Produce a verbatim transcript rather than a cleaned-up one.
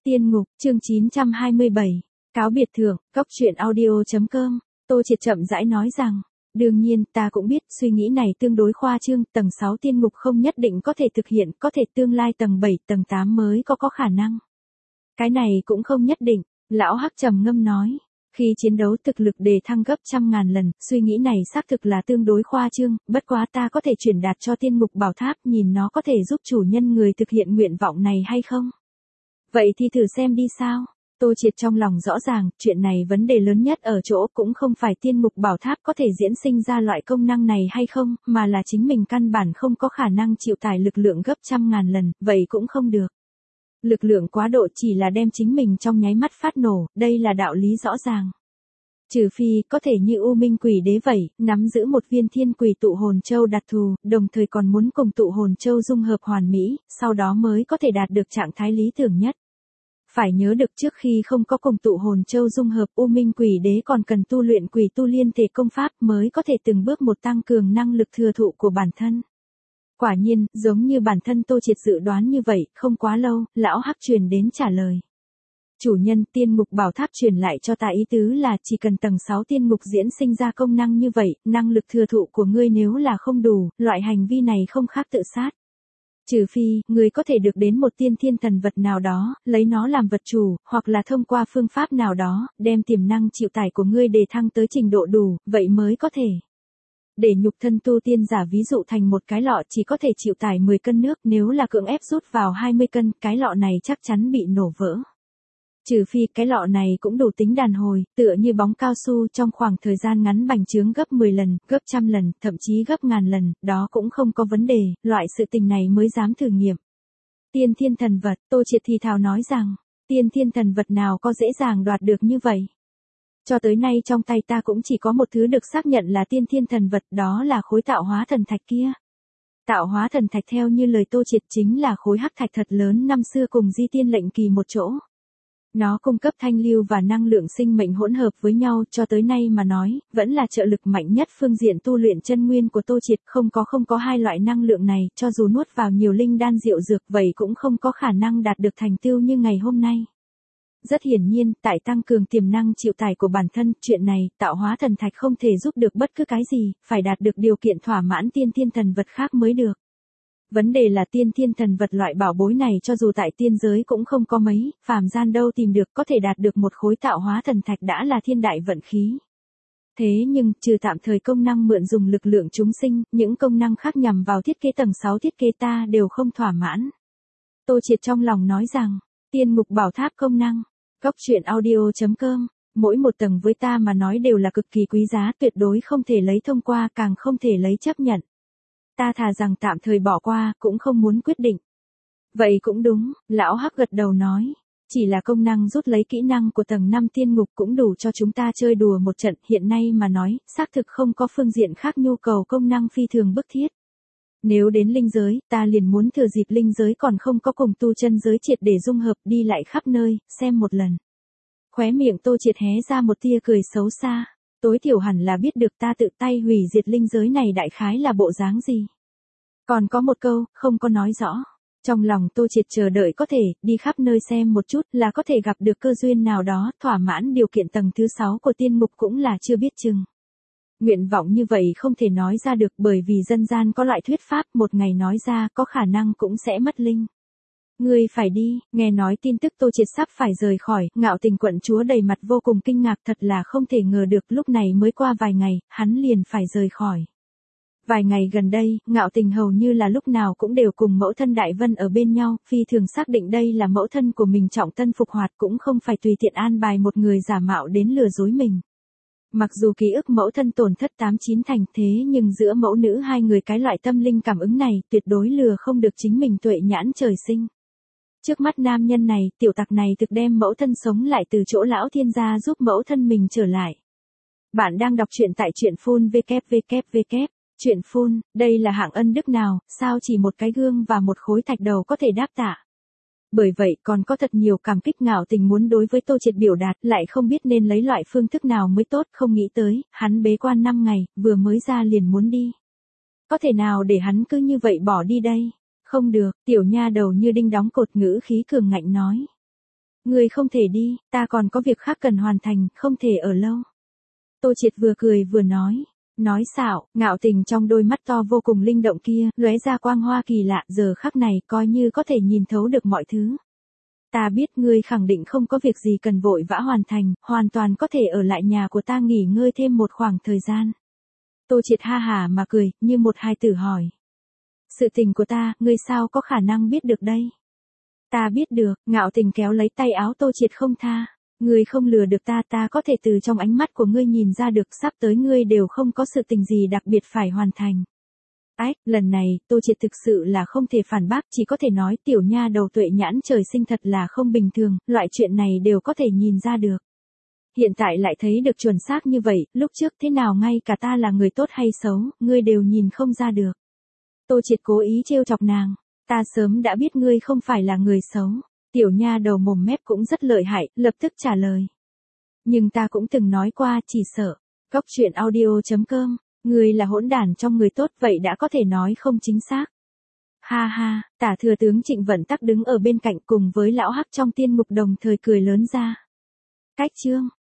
Tiên ngục, chương chín trăm hai mươi bảy. Cáo biệt thượng, cốc truyện audio.com. Tô Triệt chậm rãi nói rằng, đương nhiên, ta cũng biết, suy nghĩ này tương đối khoa trương, tầng sáu tiên ngục không nhất định có thể thực hiện, có thể tương lai tầng bảy, tầng tám mới có có khả năng. Cái này cũng không nhất định, lão Hắc trầm ngâm nói. Khi chiến đấu thực lực đề thăng gấp trăm ngàn lần, suy nghĩ này xác thực là tương đối khoa trương, bất quá ta có thể truyền đạt cho tiên ngục bảo tháp, nhìn nó có thể giúp chủ nhân người thực hiện nguyện vọng này hay không? Vậy thì thử xem đi sao? Tô Triệt trong lòng rõ ràng, chuyện này vấn đề lớn nhất ở chỗ cũng không phải tiên ngục bảo tháp có thể diễn sinh ra loại công năng này hay không, mà là chính mình căn bản không có khả năng chịu tải lực lượng gấp trăm ngàn lần, vậy cũng không được. Lực lượng quá độ chỉ là đem chính mình trong nháy mắt phát nổ, đây là đạo lý rõ ràng. Trừ phi, có thể như U Minh Quỷ Đế vậy, nắm giữ một viên thiên quỷ tụ hồn châu đặc thù, đồng thời còn muốn cùng tụ hồn châu dung hợp hoàn mỹ, sau đó mới có thể đạt được trạng thái lý tưởng nhất. Phải nhớ được trước khi không có cùng tụ hồn châu dung hợp, U Minh Quỷ Đế còn cần tu luyện quỷ tu liên thể công pháp mới có thể từng bước một tăng cường năng lực thừa thụ của bản thân. Quả nhiên, giống như bản thân Tô Triệt dự đoán như vậy, không quá lâu, lão Hắc truyền đến trả lời. Chủ nhân, tiên ngục bảo tháp truyền lại cho ta ý tứ là chỉ cần tầng sáu tiên ngục diễn sinh ra công năng như vậy, năng lực thừa thụ của ngươi nếu là không đủ, loại hành vi này không khác tự sát. Trừ phi, ngươi có thể được đến một tiên thiên thần vật nào đó, lấy nó làm vật chủ, hoặc là thông qua phương pháp nào đó, đem tiềm năng chịu tải của ngươi đề thăng tới trình độ đủ, vậy mới có thể. Để nhục thân tu tiên giả ví dụ thành một cái lọ chỉ có thể chịu tải mười cân nước, nếu là cưỡng ép rút vào hai mươi cân, cái lọ này chắc chắn bị nổ vỡ. Trừ phi cái lọ này cũng đủ tính đàn hồi, tựa như bóng cao su trong khoảng thời gian ngắn bành trướng gấp mười lần, gấp trăm lần, thậm chí gấp ngàn lần, đó cũng không có vấn đề, loại sự tình này mới dám thử nghiệm. Tiên thiên thần vật, Tô Triệt thì thào nói rằng, tiên thiên thần vật nào có dễ dàng đoạt được như vậy? Cho tới nay trong tay ta cũng chỉ có một thứ được xác nhận là tiên thiên thần vật, đó là khối tạo hóa thần thạch kia. Tạo hóa thần thạch theo như lời Tô Triệt chính là khối hắc thạch thật lớn năm xưa cùng di tiên lệnh kỳ một chỗ. Nó cung cấp thanh lưu và năng lượng sinh mệnh hỗn hợp với nhau, cho tới nay mà nói, vẫn là trợ lực mạnh nhất phương diện tu luyện chân nguyên của Tô Triệt, không có không có hai loại năng lượng này, cho dù nuốt vào nhiều linh đan diệu dược vậy cũng không có khả năng đạt được thành tựu như ngày hôm nay. Rất hiển nhiên, tại tăng cường tiềm năng chịu tải của bản thân, chuyện này, tạo hóa thần thạch không thể giúp được bất cứ cái gì, phải đạt được điều kiện thỏa mãn tiên thiên thần vật khác mới được. Vấn đề là tiên thiên thần vật loại bảo bối này cho dù tại tiên giới cũng không có mấy, phàm gian đâu tìm được, có thể đạt được một khối tạo hóa thần thạch đã là thiên đại vận khí. Thế nhưng, trừ tạm thời công năng mượn dùng lực lượng chúng sinh, những công năng khác nhằm vào thiết kế tầng sáu thiết kế ta đều không thỏa mãn. Tô Triệt trong lòng nói rằng, tiên ngục bảo tháp công năng, cốc truyện audio.com, mỗi một tầng với ta mà nói đều là cực kỳ quý giá, tuyệt đối không thể lấy thông qua, càng không thể lấy chấp nhận. Ta thà rằng tạm thời bỏ qua, cũng không muốn quyết định. Vậy cũng đúng, lão Hắc gật đầu nói. Chỉ là công năng rút lấy kỹ năng của tầng năm tiên ngục cũng đủ cho chúng ta chơi đùa một trận, hiện nay mà nói, xác thực không có phương diện khác nhu cầu công năng phi thường bức thiết. Nếu đến linh giới, ta liền muốn thừa dịp linh giới còn không có cùng tu chân giới triệt để dung hợp, đi lại khắp nơi, xem một lần. Khóe miệng Tô Triệt hé ra một tia cười xấu xa. Tối thiểu hẳn là biết được ta tự tay hủy diệt linh giới này đại khái là bộ dáng gì. Còn có một câu, không có nói rõ. Trong lòng Tô Triệt chờ đợi có thể, đi khắp nơi xem một chút là có thể gặp được cơ duyên nào đó, thỏa mãn điều kiện tầng thứ sáu của tiên ngục cũng là chưa biết chừng. Nguyện vọng như vậy không thể nói ra được bởi vì dân gian có loại thuyết pháp, một ngày nói ra có khả năng cũng sẽ mất linh. Ngươi phải đi, nghe nói tin tức Tô Triệt sắp phải rời khỏi, Ngạo Tình quận chúa đầy mặt vô cùng kinh ngạc, thật là không thể ngờ được, lúc này mới qua vài ngày, hắn liền phải rời khỏi. Vài ngày gần đây, Ngạo Tình hầu như là lúc nào cũng đều cùng mẫu thân Đại Vân ở bên nhau, phi thường xác định đây là mẫu thân của mình trọng tân phục hoạt, cũng không phải tùy tiện an bài một người giả mạo đến lừa dối mình. Mặc dù ký ức mẫu thân tổn thất tám chín thành, thế nhưng giữa mẫu nữ hai người cái loại tâm linh cảm ứng này, tuyệt đối lừa không được chính mình tuệ nhãn trời sinh. Trước mắt nam nhân này, tiểu tặc này thực đem mẫu thân sống lại từ chỗ lão thiên gia giúp mẫu thân mình trở lại. Bạn đang đọc truyện tại truyện phun www. Truyện phun, đây là hạng ân đức nào, sao chỉ một cái gương và một khối thạch đầu có thể đáp tạ. Bởi vậy còn có thật nhiều cảm kích Ngạo Tình muốn đối với Tô Triệt biểu đạt, lại không biết nên lấy loại phương thức nào mới tốt, không nghĩ tới, hắn bế quan năm ngày, vừa mới ra liền muốn đi. Có thể nào để hắn cứ như vậy bỏ đi đây? Không được, tiểu nha đầu như đinh đóng cột, ngữ khí cường ngạnh nói. Ngươi không thể đi, ta còn có việc khác cần hoàn thành, không thể ở lâu. Tô Triệt vừa cười vừa nói. Nói xạo, ngạo tình trong đôi mắt to vô cùng linh động kia, lóe ra quang hoa kỳ lạ, giờ khắc này coi như có thể nhìn thấu được mọi thứ. Ta biết ngươi khẳng định không có việc gì cần vội vã hoàn thành, hoàn toàn có thể ở lại nhà của ta nghỉ ngơi thêm một khoảng thời gian. Tô Triệt ha hả mà cười, như một hài tử hỏi. Sự tình của ta, ngươi sao có khả năng biết được đây? Ta biết được, ngạo tình kéo lấy tay áo Tô Triệt không tha. Ngươi không lừa được ta, ta có thể từ trong ánh mắt của ngươi nhìn ra được sắp tới ngươi đều không có sự tình gì đặc biệt phải hoàn thành. Ách, lần này, Tô Triệt thực sự là không thể phản bác, chỉ có thể nói tiểu nha đầu tuệ nhãn trời sinh thật là không bình thường, loại chuyện này đều có thể nhìn ra được. Hiện tại lại thấy được chuẩn xác như vậy, lúc trước thế nào ngay cả ta là người tốt hay xấu, ngươi đều nhìn không ra được. Tô Triệt cố ý trêu chọc nàng, ta sớm đã biết ngươi không phải là người xấu. Tiểu nha đầu mồm mép cũng rất lợi hại, lập tức trả lời. Nhưng ta cũng từng nói qua, chỉ sợ. Cóc truyện audio chấm com, ngươi là hỗn đản trong người tốt vậy đã có thể nói không chính xác. Ha ha, Tả thừa tướng Trịnh Vận Tắc đứng ở bên cạnh cùng với lão hắc trong tiên mục đồng thời cười lớn ra. Cách chương.